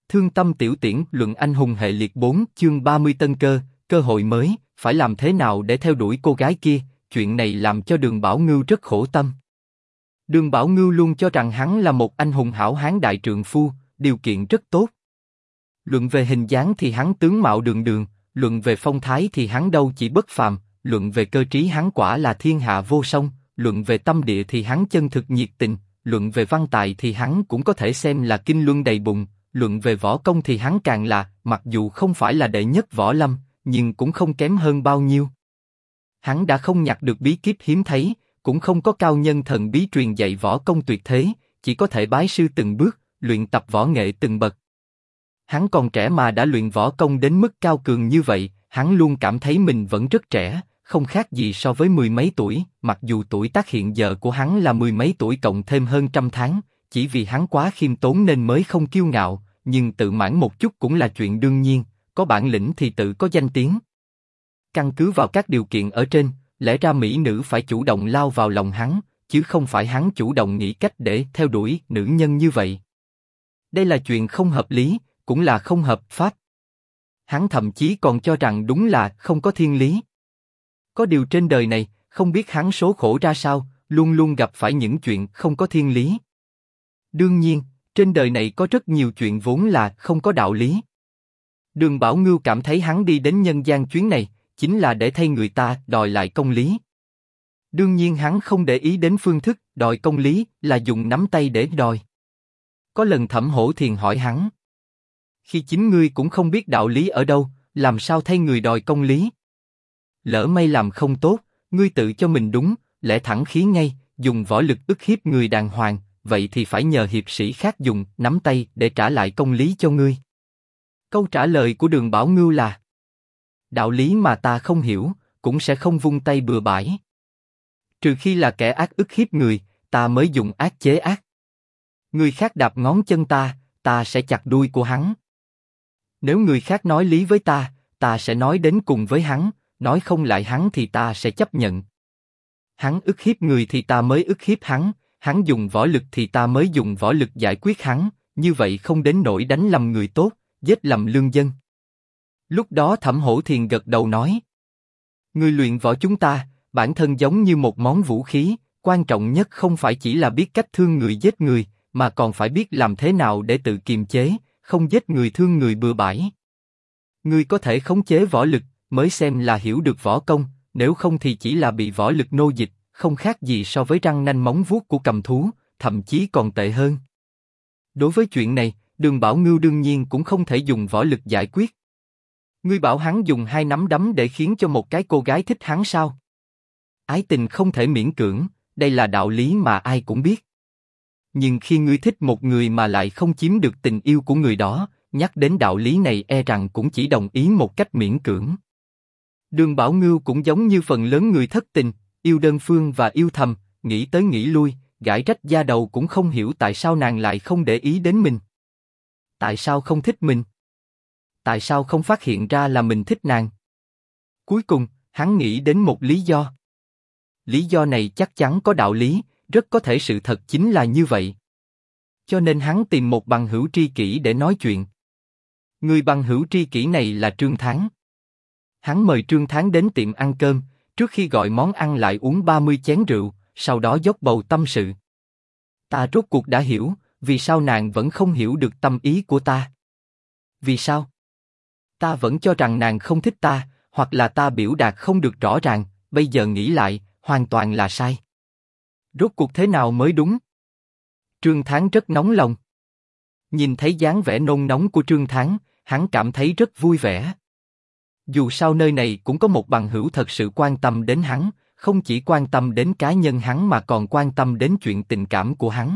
Thương tâm tiểu tiễn luận anh hùng hệ liệt 4 chương 30 tân cơ, cơ hội mới, phải làm thế nào để theo đuổi cô gái kia, chuyện này làm cho Đường Bảo Ngưu rất khổ tâm. Đường Bảo Ngưu luôn cho rằng hắn là một anh hùng hảo hán đại trượng phu, điều kiện rất tốt. Luận về hình dáng thì hắn tướng mạo đường đường, luận về phong thái thì hắn đâu chỉ bất phàm, luận về cơ trí hắn quả là thiên hạ vô song, luận về tâm địa thì hắn chân thực nhiệt tình, luận về văn tài thì hắn cũng có thể xem là kinh luân đầy bụng, luận về võ công thì hắn càng là, mặc dù không phải là đệ nhất võ lâm, nhưng cũng không kém hơn bao nhiêu. Hắn đã không nhặt được bí kíp hiếm thấy, cũng không có cao nhân thần bí truyền dạy võ công tuyệt thế, chỉ có thể bái sư từng bước, luyện tập võ nghệ từng bậc. Hắn còn trẻ mà đã luyện võ công đến mức cao cường như vậy, hắn luôn cảm thấy mình vẫn rất trẻ, không khác gì so với mười mấy tuổi, mặc dù tuổi tác hiện giờ của hắn là mười mấy tuổi cộng thêm hơn trăm tháng, chỉ vì hắn quá khiêm tốn nên mới không kiêu ngạo, nhưng tự mãn một chút cũng là chuyện đương nhiên, có bản lĩnh thì tự có danh tiếng. Căn cứ vào các điều kiện ở trên, lẽ ra mỹ nữ phải chủ động lao vào lòng hắn, chứ không phải hắn chủ động nghĩ cách để theo đuổi nữ nhân như vậy. Đây là chuyện không hợp lý, cũng là không hợp pháp. Hắn thậm chí còn cho rằng đúng là không có thiên lý. Có điều trên đời này, không biết hắn số khổ ra sao, luôn luôn gặp phải những chuyện không có thiên lý. Đương nhiên, trên đời này có rất nhiều chuyện vốn là không có đạo lý. Đường Bảo Ngưu cảm thấy hắn đi đến nhân gian chuyến này, chính là để thay người ta đòi lại công lý. Đương nhiên hắn không để ý đến phương thức đòi công lý là dùng nắm tay để đòi. Có lần Thẩm Hổ Thiền hỏi hắn: khi chính ngươi cũng không biết đạo lý ở đâu, làm sao thay người đòi công lý? Lỡ may làm không tốt, ngươi tự cho mình đúng, lẽ thẳng khí ngay, dùng võ lực ức hiếp người đàng hoàng, vậy thì phải nhờ hiệp sĩ khác dùng nắm tay để trả lại công lý cho ngươi. Câu trả lời của Đường Bảo Ngưu là: đạo lý mà ta không hiểu, cũng sẽ không vung tay bừa bãi. Trừ khi là kẻ ác ức hiếp người, ta mới dùng ác chế ác. Người khác đạp ngón chân ta, ta sẽ chặt đuôi của hắn. Nếu người khác nói lý với ta sẽ nói đến cùng với hắn, nói không lại hắn thì ta sẽ chấp nhận. Hắn ức hiếp người thì ta mới ức hiếp hắn, hắn dùng võ lực thì ta mới dùng võ lực giải quyết hắn, như vậy không đến nỗi đánh lầm người tốt, giết lầm lương dân. Lúc đó Thẩm Hổ Thiền gật đầu nói: người luyện võ chúng ta, bản thân giống như một món vũ khí, quan trọng nhất không phải chỉ là biết cách thương người giết người, mà còn phải biết làm thế nào để tự kiềm chế, không giết người thương người bừa bãi. Ngươi có thể khống chế võ lực, mới xem là hiểu được võ công, nếu không thì chỉ là bị võ lực nô dịch, không khác gì so với răng nanh móng vuốt của cầm thú, thậm chí còn tệ hơn. Đối với chuyện này, Đường Bảo Ngưu đương nhiên cũng không thể dùng võ lực giải quyết. Ngươi bảo hắn dùng hai nắm đấm để khiến cho một cái cô gái thích hắn sao? Ái tình không thể miễn cưỡng, đây là đạo lý mà ai cũng biết. Nhưng khi ngươi thích một người mà lại không chiếm được tình yêu của người đó, nhắc đến đạo lý này e rằng cũng chỉ đồng ý một cách miễn cưỡng. Đường Bảo Ngưu cũng giống như phần lớn người thất tình, yêu đơn phương và yêu thầm, nghĩ tới nghĩ lui, gãi rách da đầu cũng không hiểu tại sao nàng lại không để ý đến mình. Tại sao không thích mình? Tại sao không phát hiện ra là mình thích nàng? Cuối cùng, hắn nghĩ đến một lý do. Lý do này chắc chắn có đạo lý, rất có thể sự thật chính là như vậy. Cho nên hắn tìm một bằng hữu tri kỷ để nói chuyện. Người bằng hữu tri kỷ này là Trương Thắng. Hắn mời Trương Thắng đến tiệm ăn cơm, trước khi gọi món ăn lại uống 30 chén rượu, sau đó dốc bầu tâm sự. Ta rốt cuộc đã hiểu, vì sao nàng vẫn không hiểu được tâm ý của ta. Vì sao? Ta vẫn cho rằng nàng không thích ta, hoặc là ta biểu đạt không được rõ ràng, bây giờ nghĩ lại, hoàn toàn là sai. Rốt cuộc thế nào mới đúng? Trương Thắng rất nóng lòng. Nhìn thấy dáng vẻ nôn nóng của Trương Thắng, hắn cảm thấy rất vui vẻ. Dù sao nơi này cũng có một bằng hữu thật sự quan tâm đến hắn, không chỉ quan tâm đến cá nhân hắn mà còn quan tâm đến chuyện tình cảm của hắn.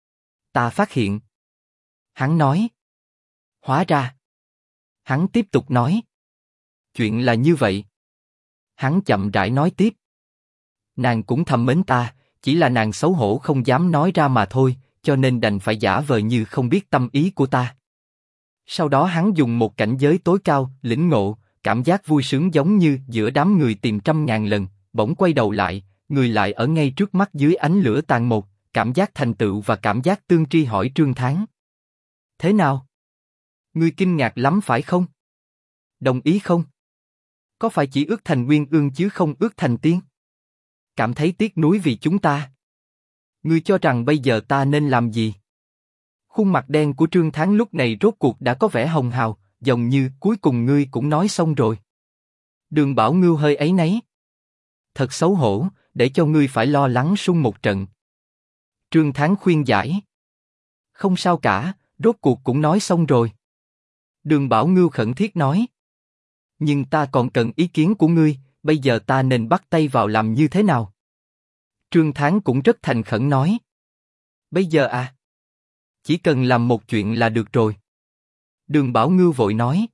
Ta phát hiện. Hắn nói. Hóa ra. Hắn tiếp tục nói. Chuyện là như vậy. Hắn chậm rãi nói tiếp. Nàng cũng thầm mến ta, chỉ là nàng xấu hổ không dám nói ra mà thôi, cho nên đành phải giả vờ như không biết tâm ý của ta. Sau đó hắn dùng một cảnh giới tối cao, lĩnh ngộ, cảm giác vui sướng giống như giữa đám người tìm trăm ngàn lần, bỗng quay đầu lại, người lại ở ngay trước mắt dưới ánh lửa tàn một, cảm giác thành tựu và cảm giác tương tri hỏi Trương Thắng. Thế nào? Ngươi kinh ngạc lắm phải không? Đồng ý không? Có phải chỉ ước thành Nguyên Ương chứ không ước thành tiên? Cảm thấy tiếc nuối vì chúng ta? Ngươi cho rằng bây giờ ta nên làm gì? Khuôn mặt đen của Trương Thắng lúc này rốt cuộc đã có vẻ hồng hào, dường như cuối cùng ngươi cũng nói xong rồi. Đường Bảo Ngưu hơi áy náy. Thật xấu hổ, để cho ngươi phải lo lắng sung một trận. Trương Thắng khuyên giải. Không sao cả, rốt cuộc cũng nói xong rồi. Đường Bảo Ngưu khẩn thiết nói. Nhưng ta còn cần ý kiến của ngươi, bây giờ ta nên bắt tay vào làm như thế nào? Trương Thắng cũng rất thành khẩn nói. Bây giờ à? Chỉ cần làm một chuyện là được rồi. Đường Bảo Ngưu vội nói.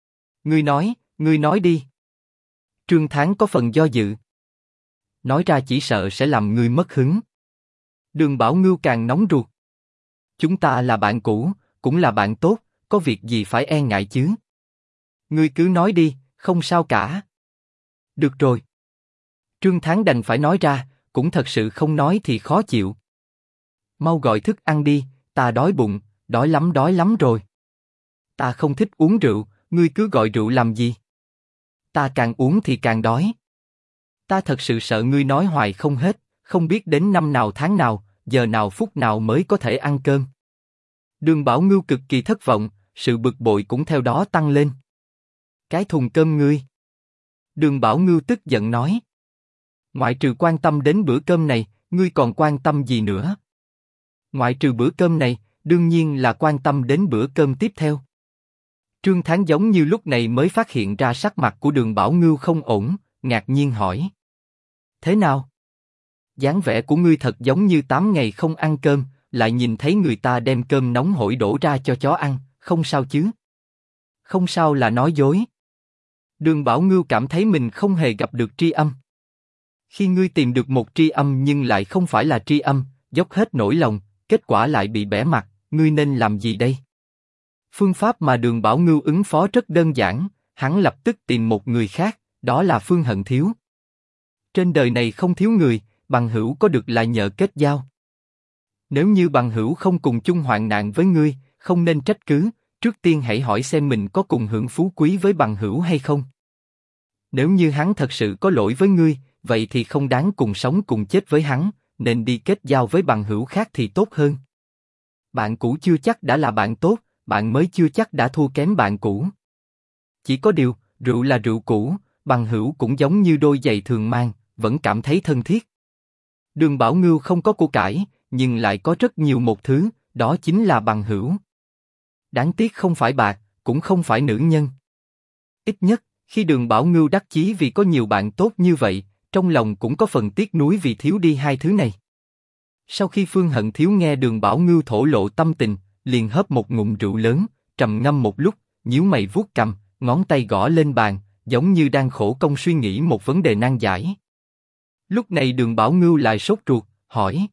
Ngươi nói đi. Trương Thắng có phần do dự. Nói ra chỉ sợ sẽ làm ngươi mất hứng. Đường Bảo Ngưu càng nóng ruột. Chúng ta là bạn cũ, cũng là bạn tốt, có việc gì phải e ngại chứ? Ngươi cứ nói đi, không sao cả. Được rồi. Trương Thắng đành phải nói ra, cũng thật sự không nói thì khó chịu. Mau gọi thức ăn đi, ta đói bụng, đói lắm rồi. Ta không thích uống rượu, ngươi cứ gọi rượu làm gì? Ta càng uống thì càng đói. Ta thật sự sợ ngươi nói hoài không hết, không biết đến năm nào tháng nào, giờ nào phút nào mới có thể ăn cơm. Đường Bảo Ngưu cực kỳ thất vọng, sự bực bội cũng theo đó tăng lên. Cái thùng cơm ngươi. Đường Bảo Ngưu tức giận nói. Ngoại trừ quan tâm đến bữa cơm này, ngươi còn quan tâm gì nữa? Ngoại trừ bữa cơm này, đương nhiên là quan tâm đến bữa cơm tiếp theo. Trương Thắng giống như lúc này mới phát hiện ra sắc mặt của Đường Bảo Ngưu không ổn, ngạc nhiên hỏi. Thế nào? Dáng vẻ của ngươi thật giống như 8 ngày không ăn cơm, lại nhìn thấy người ta đem cơm nóng hổi đổ ra cho chó ăn, không sao chứ? Không sao là nói dối. Đường Bảo Ngưu cảm thấy mình không hề gặp được tri âm. Khi ngươi tìm được một tri âm nhưng lại không phải là tri âm, dốc hết nỗi lòng, kết quả lại bị bẽ mặt, ngươi nên làm gì đây? Phương pháp mà Đường Bảo Ngưu ứng phó rất đơn giản, hắn lập tức tìm một người khác, đó là Phương Hận Thiếu. Trên đời này không thiếu người, bằng hữu có được là nhờ kết giao. Nếu như bằng hữu không cùng chung hoạn nạn với ngươi, không nên trách cứ, trước tiên hãy hỏi xem mình có cùng hưởng phú quý với bằng hữu hay không. Nếu như hắn thật sự có lỗi với ngươi, vậy thì không đáng cùng sống cùng chết với hắn, nên đi kết giao với bằng hữu khác thì tốt hơn. Bạn cũ chưa chắc đã là bạn tốt, bạn mới chưa chắc đã thua kém bạn cũ. Chỉ có điều, rượu là rượu cũ, bằng hữu cũng giống như đôi giày thường mang, vẫn cảm thấy thân thiết. Đường Bảo Ngưu không có của cải, nhưng lại có rất nhiều một thứ, đó chính là bằng hữu. Đáng tiếc không phải bạc, cũng không phải nữ nhân. Ít nhất, khi Đường Bảo Ngưu đắc chí vì có nhiều bạn tốt như vậy, trong lòng cũng có phần tiếc nuối vì thiếu đi hai thứ này. Sau khi Phương Hận Thiếu nghe Đường Bảo Ngưu thổ lộ tâm tình, liền hớp một ngụm rượu lớn, trầm ngâm một lúc, nhíu mày vuốt cằm, ngón tay gõ lên bàn, giống như đang khổ công suy nghĩ một vấn đề nan giải. Lúc này Đường Bảo Ngưu lại sốt ruột, hỏi.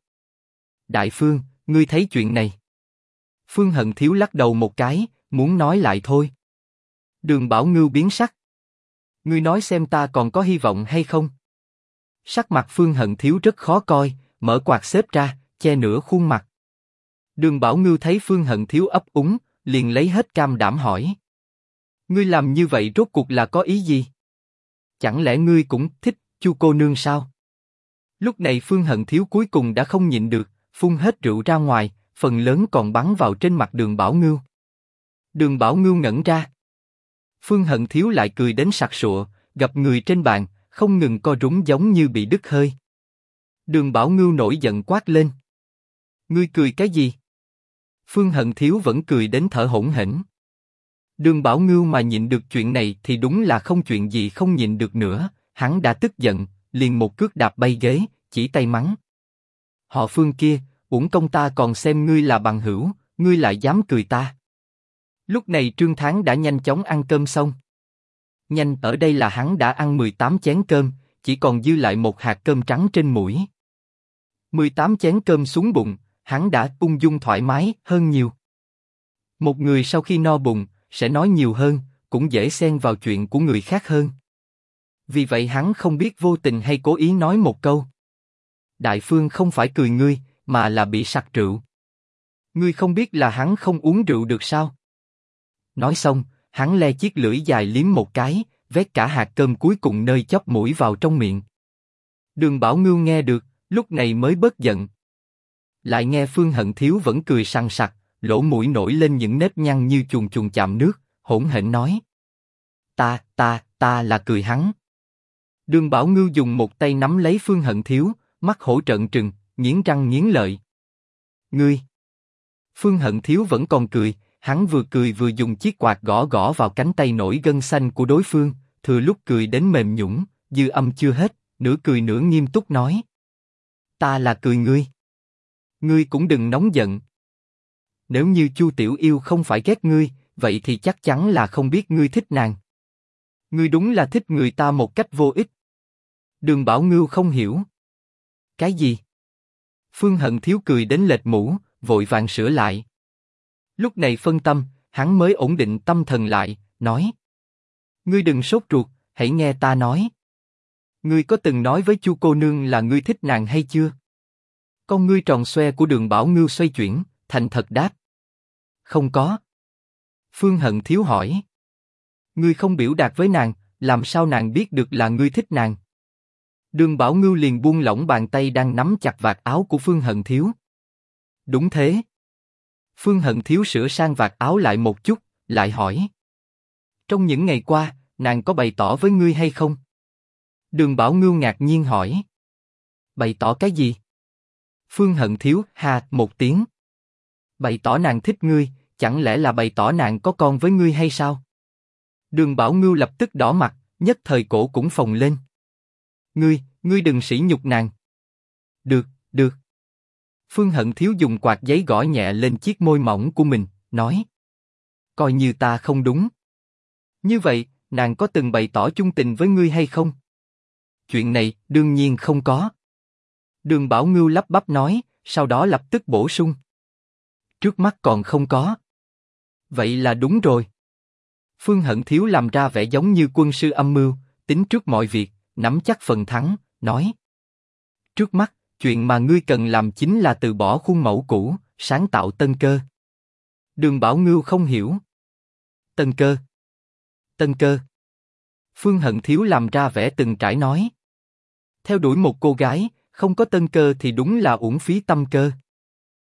Đại Phương, ngươi thấy chuyện này? Phương Hận Thiếu lắc đầu một cái, muốn nói lại thôi. Đường Bảo Ngưu biến sắc. Ngươi nói xem ta còn có hy vọng hay không? Sắc mặt Phương Hận Thiếu rất khó coi, mở quạt xếp ra, che nửa khuôn mặt. Đường Bảo Ngưu thấy Phương Hận Thiếu ấp úng, liền lấy hết can đảm hỏi. Ngươi làm như vậy rốt cuộc là có ý gì? Chẳng lẽ ngươi cũng thích Chu cô nương sao? Lúc này Phương Hận Thiếu cuối cùng đã không nhịn được, phun hết rượu ra ngoài, phần lớn còn bắn vào trên mặt Đường Bảo Ngưu. Đường Bảo Ngưu ngẩn ra. Phương Hận Thiếu lại cười đến sặc sụa, gặp người trên bàn, không ngừng co rúm giống như bị đứt hơi. Đường Bảo Ngưu nổi giận quát lên. Ngươi cười cái gì? Phương Hận Thiếu vẫn cười đến thở hổn hển. Đường Bảo Ngưu mà nhịn được chuyện này thì đúng là không chuyện gì không nhịn được nữa, hắn đã tức giận, liền một cước đạp bay ghế, chỉ tay mắng. Họ Phương kia, uổng công ta còn xem ngươi là bằng hữu, ngươi lại dám cười ta. Lúc này Trương Thắng đã nhanh chóng ăn cơm xong. Nhanh ở đây là hắn đã ăn 18 chén cơm, chỉ còn dư lại một hạt cơm trắng trên mũi. 18 chén cơm xuống bụng, hắn đã ung dung thoải mái hơn nhiều. Một người sau khi no bụng, sẽ nói nhiều hơn, cũng dễ xen vào chuyện của người khác hơn. Vì vậy hắn không biết vô tình hay cố ý nói một câu. Đại Phương không phải cười ngươi, mà là bị sặc rượu. Ngươi không biết là hắn không uống rượu được sao? Nói xong, hắn le chiếc lưỡi dài liếm một cái, vét cả hạt cơm cuối cùng nơi chóp mũi vào trong miệng. Đường Bảo Ngưu nghe được, lúc này mới bớt giận. Lại nghe Phương Hận Thiếu vẫn cười sằng sặc, lỗ mũi nổi lên những nếp nhăn như chuồn chuồn chạm nước, hỗn hển nói: Ta là cười hắn. Đường Bảo Ngưu dùng một tay nắm lấy Phương Hận Thiếu, mắt hổ trợn trừng, nghiến răng nghiến lợi. Ngươi! Phương Hận Thiếu vẫn còn cười, hắn vừa cười vừa dùng chiếc quạt gõ gõ vào cánh tay nổi gân xanh của đối phương, thừa lúc cười đến mềm nhũn, dư âm chưa hết, nửa cười nửa nghiêm túc nói: Ta là cười ngươi. Ngươi cũng đừng nóng giận. Nếu như Chu Tiểu Yêu không phải ghét ngươi, vậy thì chắc chắn là không biết ngươi thích nàng. Ngươi đúng là thích người ta một cách vô ích. Đường Bảo Ngưu không hiểu. Cái gì? Phương Hận Thiếu cười đến lệch mũ, vội vàng sửa lại. Lúc này phân tâm, hắn mới ổn định tâm thần lại, nói: Ngươi đừng sốt ruột, hãy nghe ta nói. Ngươi có từng nói với Chu cô nương là ngươi thích nàng hay chưa? Con ngươi tròn xoe của Đường Bảo Ngưu xoay chuyển, thành thật đáp: Không có. Phương Hận Thiếu hỏi: Ngươi không biểu đạt với nàng, làm sao nàng biết được là ngươi thích nàng? Đường Bảo Ngưu liền buông lỏng bàn tay đang nắm chặt vạt áo của Phương Hận Thiếu. Đúng thế. Phương Hận Thiếu sửa sang vạt áo lại một chút, lại hỏi: Trong những ngày qua, nàng có bày tỏ với ngươi hay không? Đường Bảo Ngưu ngạc nhiên hỏi: Bày tỏ cái gì? Phương Hận Thiếu ha một tiếng. Bày tỏ nàng thích ngươi, chẳng lẽ là bày tỏ nàng có con với ngươi hay sao? Đường Bảo Ngưu lập tức đỏ mặt, nhất thời cổ cũng phồng lên. Ngươi đừng sỉ nhục nàng. Được. Phương Hận Thiếu dùng quạt giấy gõ nhẹ lên chiếc môi mỏng của mình, nói: Coi như ta không đúng. Như vậy, nàng có từng bày tỏ chung tình với ngươi hay không? Chuyện này, đương nhiên không có. Đường Bảo Ngưu lắp bắp nói, sau đó lập tức bổ sung: Trước mắt còn không có. Vậy là đúng rồi. Phương Hận Thiếu làm ra vẻ giống như quân sư âm mưu, tính trước mọi việc, nắm chắc phần thắng, nói: Trước mắt, chuyện mà ngươi cần làm chính là từ bỏ khuôn mẫu cũ, sáng tạo tân cơ. Đường Bảo Ngưu không hiểu. Tân cơ. Phương Hận Thiếu làm ra vẻ từng trải nói: Theo đuổi một cô gái, không có tân cơ thì đúng là uổng phí tâm cơ.